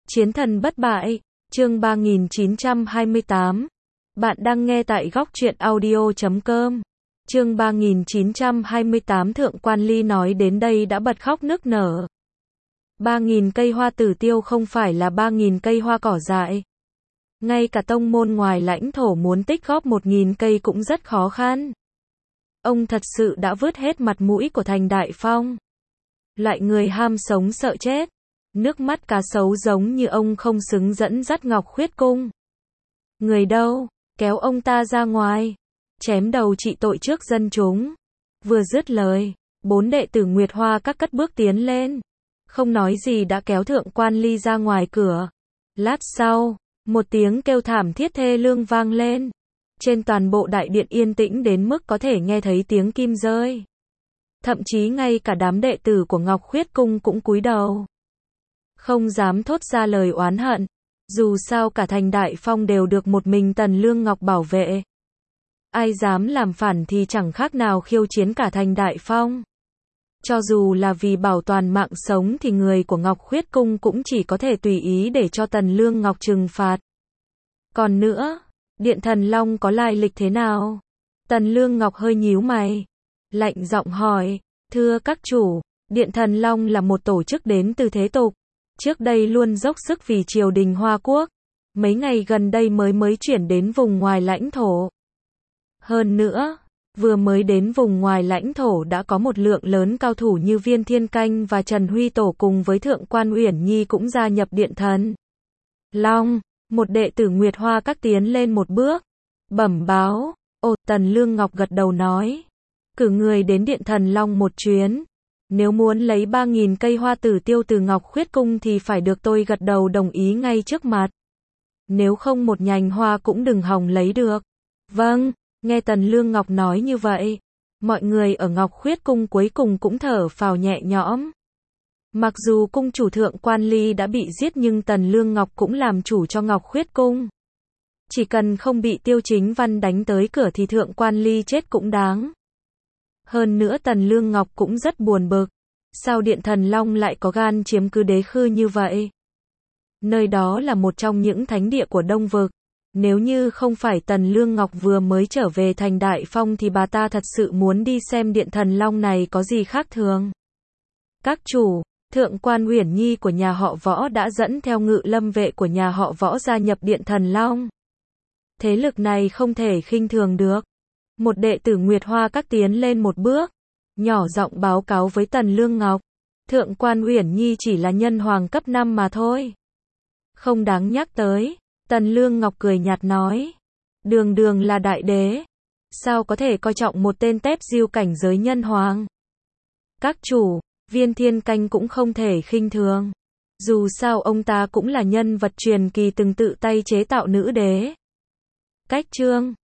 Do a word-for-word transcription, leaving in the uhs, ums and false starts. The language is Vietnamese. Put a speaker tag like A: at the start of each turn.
A: Chiến thần bất bại, chương ba nghìn chín trăm hai mươi tám. Bạn đang nghe tại góc truyện audio chấm com. Chương ba nghìn chín trăm hai mươi tám Thượng quan Ly nói đến đây đã bật khóc nức nở. Ba nghìn cây hoa tử tiêu không phải là ba nghìn cây hoa cỏ dại. Ngay cả tông môn ngoài lãnh thổ muốn tích góp một nghìn cây cũng rất khó khăn. Ông thật sự đã vứt hết mặt mũi của thành Đại Phong. Loại người ham sống sợ chết. Nước mắt cá sấu giống như ông không xứng dẫn dắt Ngọc Khuyết Cung. Người đâu, kéo ông ta ra ngoài, chém đầu trị tội trước dân chúng. Vừa dứt lời, bốn đệ tử Nguyệt Hoa các cất bước tiến lên, không nói gì đã kéo Thượng quan Ly ra ngoài cửa. Lát sau, một tiếng kêu thảm thiết thê lương vang lên. Trên toàn bộ đại điện yên tĩnh đến mức có thể nghe thấy tiếng kim rơi. Thậm chí ngay cả đám đệ tử của Ngọc Khuyết Cung cũng cúi đầu, không dám thốt ra lời oán hận. Dù sao cả thành Đại Phong đều được một mình Tần Lương Ngọc bảo vệ. Ai dám làm phản thì chẳng khác nào khiêu chiến cả thành Đại Phong. Cho dù là vì bảo toàn mạng sống thì người của Ngọc Khuyết Cung cũng chỉ có thể tùy ý để cho Tần Lương Ngọc trừng phạt. Còn nữa, Điện Thần Long có lai lịch thế nào? Tần Lương Ngọc hơi nhíu mày, lạnh giọng hỏi, thưa các chủ, Điện Thần Long là một tổ chức đến từ thế tục. Trước đây luôn dốc sức vì triều đình Hoa Quốc, mấy ngày gần đây mới mới chuyển đến vùng ngoài lãnh thổ. Hơn nữa, vừa mới đến vùng ngoài lãnh thổ đã có một lượng lớn cao thủ như Viên Thiên Canh và Trần Huy Tổ cùng với Thượng quan Uyển Nhi cũng gia nhập Điện Thần Long. Một đệ tử Nguyệt Hoa các tiến lên một bước, bẩm báo. Ồ, Tần Lương Ngọc gật đầu nói, cử người đến Điện Thần Long một chuyến. Nếu muốn lấy ba nghìn cây hoa tử tiêu từ Ngọc Khuyết Cung thì phải được tôi gật đầu đồng ý ngay trước mặt. Nếu không một nhành hoa cũng đừng hòng lấy được. Vâng, nghe Tần Lương Ngọc nói như vậy, mọi người ở Ngọc Khuyết Cung cuối cùng cũng thở phào nhẹ nhõm. Mặc dù cung chủ Thượng quan Ly đã bị giết nhưng Tần Lương Ngọc cũng làm chủ cho Ngọc Khuyết Cung. Chỉ cần không bị Tiêu Chính Văn đánh tới cửa thì Thượng quan Ly chết cũng đáng. Hơn nữa Tần Lương Ngọc cũng rất buồn bực. Sao Điện Thần Long lại có gan chiếm cứ Đế Khư như vậy? Nơi đó là một trong những thánh địa của Đông Vực. Nếu như không phải Tần Lương Ngọc vừa mới trở về thành Đại Phong thì bà ta thật sự muốn đi xem Điện Thần Long này có gì khác thường. Các chủ, Thượng quan Uyển Nhi của nhà họ Võ đã dẫn theo ngự lâm vệ của nhà họ Võ gia nhập Điện Thần Long. Thế lực này không thể khinh thường được. Một đệ tử Nguyệt Hoa các tiến lên một bước, nhỏ giọng báo cáo với Tần Lương Ngọc. Thượng quan Uyển Nhi chỉ là nhân hoàng cấp năm mà thôi, không đáng nhắc tới. Tần Lương Ngọc cười nhạt nói, đường đường là đại đế, sao có thể coi trọng một tên tép diêu cảnh giới nhân hoàng. Các chủ, Viên Thiên Canh cũng không thể khinh thường. Dù sao ông ta cũng là nhân vật truyền kỳ từng tự tay chế tạo nữ đế. Cách chương